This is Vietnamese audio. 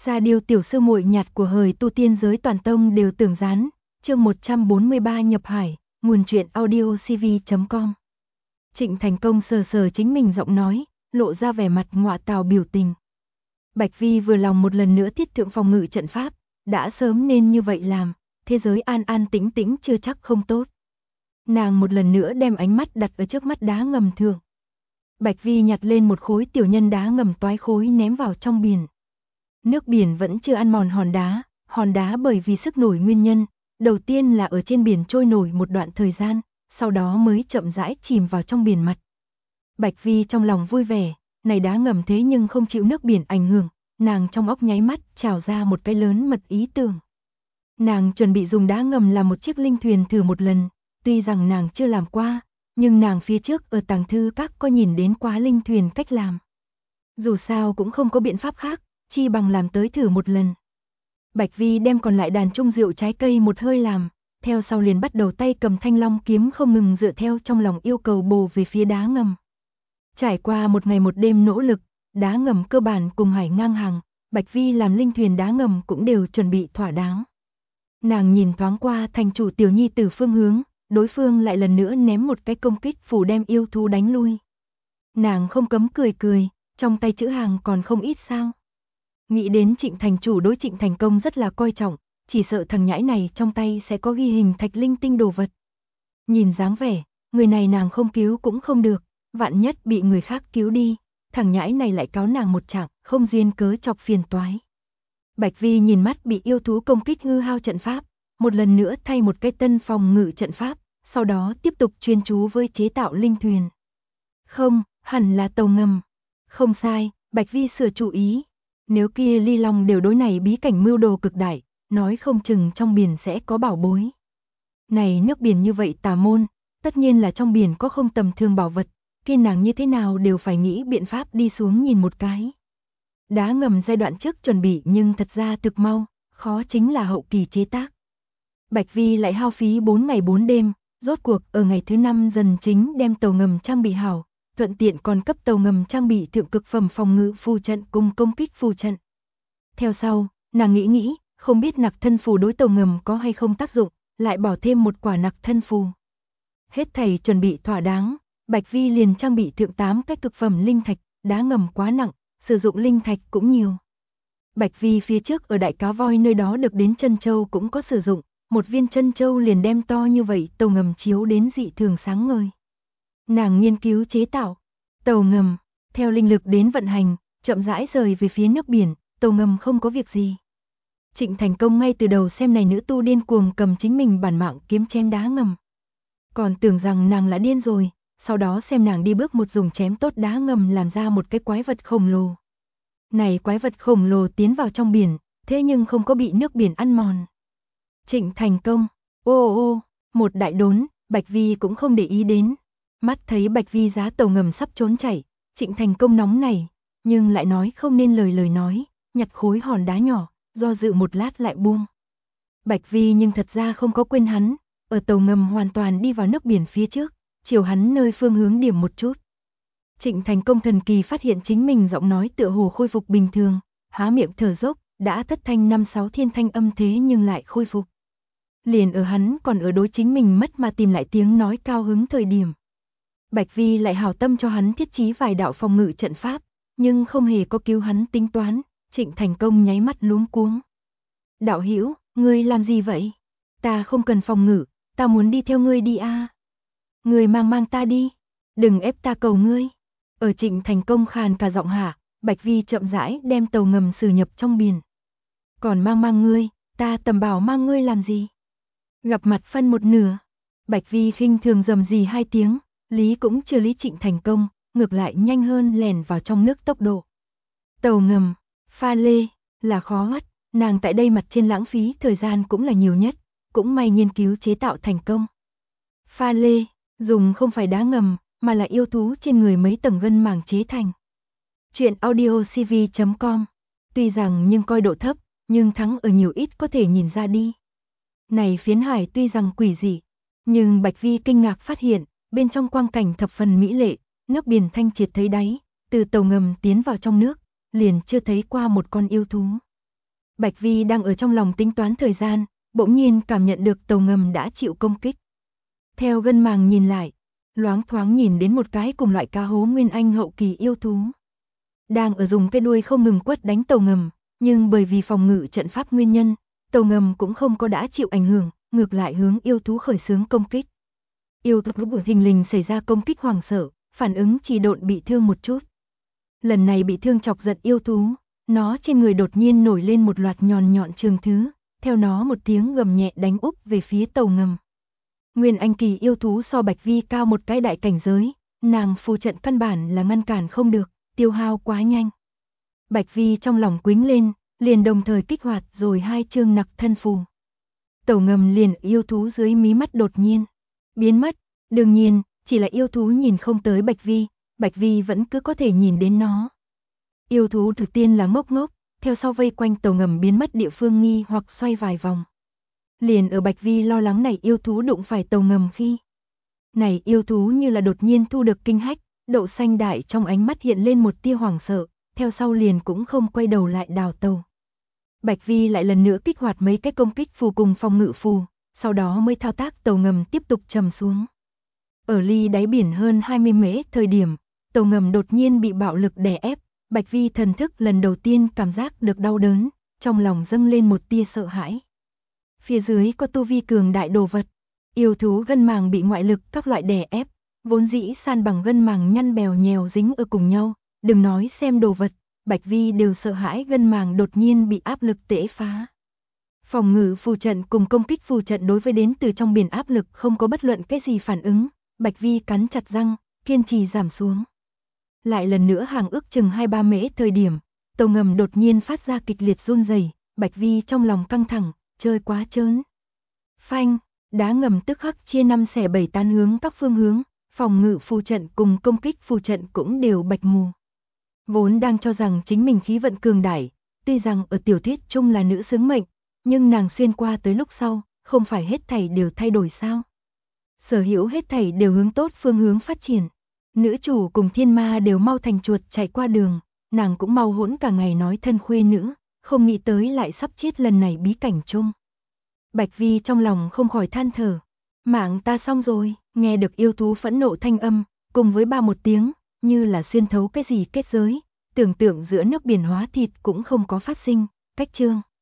Sa Điêu tiểu sư muội nhạt của hời tu tiên giới toàn tông đều tưởng gián, chương 143 nhập hải, nguồn truyện audiocv.com. Trịnh Thành Công sờ sờ chính mình giọng nói, lộ ra vẻ mặt ngọa tào biểu tình. Bạch Vi vừa lòng một lần nữa thiết thượng phòng ngự trận pháp, đã sớm nên như vậy làm, thế giới an an tĩnh tĩnh chưa chắc không tốt. Nàng một lần nữa đem ánh mắt đặt ở trước mắt đá ngầm thượng. Bạch Vi nhặt lên một khối tiểu nhân đá ngầm toái khối ném vào trong biển. Nước biển vẫn chưa ăn mòn hòn đá bởi vì sức nổi nguyên nhân, đầu tiên là ở trên biển trôi nổi một đoạn thời gian, sau đó mới chậm rãi chìm vào trong biển mặt. Bạch Vi trong lòng vui vẻ, này đá ngầm thế nhưng không chịu nước biển ảnh hưởng, nàng trong óc nháy mắt trào ra một cái lớn mật ý tưởng. Nàng chuẩn bị dùng đá ngầm làm một chiếc linh thuyền thử một lần, tuy rằng nàng chưa làm qua, nhưng nàng phía trước ở tàng thư các có nhìn đến quá linh thuyền cách làm. Dù sao cũng không có biện pháp khác, chi bằng làm tới thử một lần. Bạch Vi đem còn lại đàn chung rượu trái cây một hơi làm, theo sau liền bắt đầu tay cầm thanh long kiếm không ngừng dựa theo trong lòng yêu cầu bổ về phía đá ngầm. Trải qua một ngày một đêm nỗ lực, đá ngầm cơ bản cùng hải ngang hàng, Bạch Vi làm linh thuyền đá ngầm cũng đều chuẩn bị thỏa đáng. Nàng nhìn thoáng qua thành chủ tiểu nhi tử phương hướng, đối phương lại lần nữa ném một cái công kích phủ đem yêu thú đánh lui. Nàng không cấm cười, trong tay chữ hàng còn không ít sao. Nghĩ đến Trịnh thành chủ đối Trịnh Thành Công rất là coi trọng, chỉ sợ thằng nhãi này trong tay sẽ có ghi hình thạch linh tinh đồ vật. Nhìn dáng vẻ, người này nàng không cứu cũng không được, vạn nhất bị người khác cứu đi, thằng nhãi này lại cáo nàng một trạng, không duyên cớ chọc phiền toái. Bạch Vi nhìn mắt bị yêu thú công kích hư hao trận pháp, một lần nữa thay một cái tân phòng ngự trận pháp, sau đó tiếp tục chuyên chú với chế tạo linh thuyền. Không, hẳn là tàu ngầm. Không sai, Bạch Vi sửa chủ ý. Nếu kia ly long đều đối này bí cảnh mưu đồ cực đại, nói không chừng trong biển sẽ có bảo bối. Này nước biển như vậy tà môn, tất nhiên là trong biển có không tầm thường bảo vật, kia nàng như thế nào đều phải nghĩ biện pháp đi xuống nhìn một cái. Đá ngầm giai đoạn trước chuẩn bị nhưng thật ra thực mau, khó chính là hậu kỳ chế tác. Bạch Vi lại hao phí 4 ngày 4 đêm, rốt cuộc ở ngày thứ 5 dần chính đem tàu ngầm trang bị hảo, thuận tiện còn cấp tàu ngầm trang bị thượng cực phẩm phòng ngự phù trận cùng công kích phù trận. Theo sau, nàng nghĩ, không biết nặc thân phù đối tàu ngầm có hay không tác dụng, lại bỏ thêm một quả nặc thân phù. Hết thảy chuẩn bị thỏa đáng, Bạch Vi liền trang bị thượng 8 cái cực phẩm linh thạch, đá ngầm quá nặng, sử dụng linh thạch cũng nhiều. Bạch Vi phía trước ở đại cá voi nơi đó được đến chân châu cũng có sử dụng, một viên chân châu liền đem to như vậy tàu ngầm chiếu đến dị thường sáng ngời. Nàng nghiên cứu chế tạo tàu ngầm, theo linh lực đến vận hành, chậm rãi rời về phía nước biển, tàu ngầm không có việc gì. Trịnh Thành Công ngay từ đầu xem này nữ tu điên cuồng cầm chính mình bản mạng kiếm chém đá ngầm. Còn tưởng rằng nàng là điên rồi, sau đó xem nàng đi bước một dùng chém tốt đá ngầm làm ra một cái quái vật khổng lồ. Này quái vật khổng lồ tiến vào trong biển, thế nhưng không có bị nước biển ăn mòn. Trịnh Thành Công, ô, một đại đốn, Bạch Vi cũng không để ý đến. Mắt thấy Bạch Vi giá tàu ngầm sắp trốn chạy, Trịnh Thành Công nóng này, nhưng lại nói không nên lời nói, nhặt khối hòn đá nhỏ, do dự một lát lại buông. Bạch Vi nhưng thật ra không có quên hắn, ở tàu ngầm hoàn toàn đi vào nước biển phía trước, chiều hắn nơi phương hướng điểm một chút. Trịnh Thành Công thần kỳ phát hiện chính mình giọng nói tựa hồ khôi phục bình thường, há miệng thở dốc, đã thất thanh 5-6 thiên thanh âm thế nhưng lại khôi phục. Liền ở hắn còn ở đối chính mình mất mà tìm lại tiếng nói cao hứng thời điểm. Bạch Vi lại hảo tâm cho hắn thiết trí vài đạo phòng ngự trận pháp, nhưng không hề có cứu hắn tính toán, Trịnh Thành Công nháy mắt luống cuống. Đạo hữu, ngươi làm gì vậy? Ta không cần phòng ngự, ta muốn đi theo ngươi đi a. Ngươi mang ta đi, đừng ép ta cầu ngươi. Ở Trịnh Thành Công khàn cả giọng hạ, Bạch Vi chậm rãi đem tàu ngầm xử nhập trong biển. Còn mang ngươi, ta tầm bảo mang ngươi làm gì? Gặp mặt phân một nửa. Bạch Vi khinh thường rầm rì 2 tiếng, lý cũng chưa lý Trịnh Thành Công, ngược lại nhanh hơn lèn vào trong nước tốc độ. Tàu ngầm, pha lê, là khó mất, nàng tại đây mặt trên lãng phí thời gian cũng là nhiều nhất, cũng may nghiên cứu chế tạo thành công. Pha lê, dùng không phải đá ngầm, mà là yêu thú trên người mấy tầng gân màng chế thành. Chuyện audiocv.com, tuy rằng nhưng coi độ thấp, nhưng thắng ở nhiều ít có thể nhìn ra đi. Này phiến hải tuy rằng quỷ dị, nhưng Bạch Vi kinh ngạc phát hiện, bên trong quang cảnh thập phần mỹ lệ, nước biển thanh triệt thấy đáy, từ tàu ngầm tiến vào trong nước, liền chưa thấy qua một con yêu thú. Bạch Vi đang ở trong lòng tính toán thời gian, bỗng nhiên cảm nhận được tàu ngầm đã chịu công kích. Theo gân màng nhìn lại, loáng thoáng nhìn đến một cái cùng loại cá hố nguyên anh hậu kỳ yêu thú. Đang ở dùng cái đuôi không ngừng quất đánh tàu ngầm, nhưng bởi vì phòng ngự trận pháp nguyên nhân, tàu ngầm cũng không có đã chịu ảnh hưởng, ngược lại hướng yêu thú khởi xướng công kích. Yêu thú vừa thình lình xảy ra công kích hoảng sợ, phản ứng trì độn bị thương một chút. Lần này bị thương chọc giận yêu thú, nó trên người đột nhiên nổi lên một loạt nhọn nhọn trường thứ, theo nó một tiếng gầm nhẹ đánh úp về phía tàu ngầm. Nguyên anh kỳ yêu thú so Bạch Vi cao một cái đại cảnh giới, nàng phù trận căn bản là ngăn cản không được, tiêu hao quá nhanh. Bạch Vi trong lòng quĩnh lên, liền đồng thời kích hoạt rồi 2 chương nặc thân phù. Tàu ngầm liền yêu thú dưới mí mắt đột nhiên biến mất, đương nhiên, chỉ là yêu thú nhìn không tới Bạch Vi vẫn cứ có thể nhìn đến nó. Yêu thú đầu tiên là ngốc ngốc, theo sau vây quanh tàu ngầm biến mất địa phương nghi hoặc xoay vài vòng. Liền ở Bạch Vi lo lắng này yêu thú đụng phải tàu ngầm khi. Này yêu thú như là đột nhiên thu được kinh hách, đậu xanh đại trong ánh mắt hiện lên một tia hoảng sợ, theo sau liền cũng không quay đầu lại đào tàu. Bạch Vi lại lần nữa kích hoạt mấy cái công kích phù cùng phòng ngự phù, sau đó mới thao tác tàu ngầm tiếp tục trầm xuống. Ở ly đáy biển hơn 20 mễ thời điểm, tàu ngầm đột nhiên bị bạo lực đè ép, Bạch Vi thần thức lần đầu tiên cảm giác được đau đớn, trong lòng dâng lên một tia sợ hãi. Phía dưới có tu vi cường đại đồ vật, yêu thú gân màng bị ngoại lực các loại đè ép, vốn dĩ san bằng gân màng nhăn bèo nhèo dính ở cùng nhau, đừng nói xem đồ vật, Bạch Vi đều sợ hãi gân màng đột nhiên bị áp lực tễ phá. Phòng ngự phù trận cùng công kích phù trận đối với đến từ trong biển áp lực không có bất luận cái gì phản ứng, Bạch Vi cắn chặt răng, kiên trì giảm xuống. Lại lần nữa hàng ước chừng 2-3 mễ thời điểm, tàu ngầm đột nhiên phát ra kịch liệt run rẩy, Bạch Vi trong lòng căng thẳng, chơi quá trớn. Phanh, đá ngầm tức khắc chia 5 xẻ 7 tan hướng các phương hướng, phòng ngự phù trận cùng công kích phù trận cũng đều bạch mù. Vốn đang cho rằng chính mình khí vận cường đại, tuy rằng ở tiểu thuyết chung là nữ xứng mệnh, nhưng nàng xuyên qua tới lúc sau, không phải hết thảy đều thay đổi sao? Sở hữu hết thảy đều hướng tốt phương hướng phát triển. Nữ chủ cùng thiên ma đều mau thành chuột chạy qua đường, nàng cũng mau hỗn cả ngày nói thân khuê nữ, không nghĩ tới lại sắp chết lần này bí cảnh chung. Bạch Vi trong lòng không khỏi than thở, mạng ta xong rồi, nghe được yêu thú phẫn nộ thanh âm, cùng với ba một tiếng, như là xuyên thấu cái gì kết giới, tưởng tượng giữa nước biển hóa thịt cũng không có phát sinh, cách chương.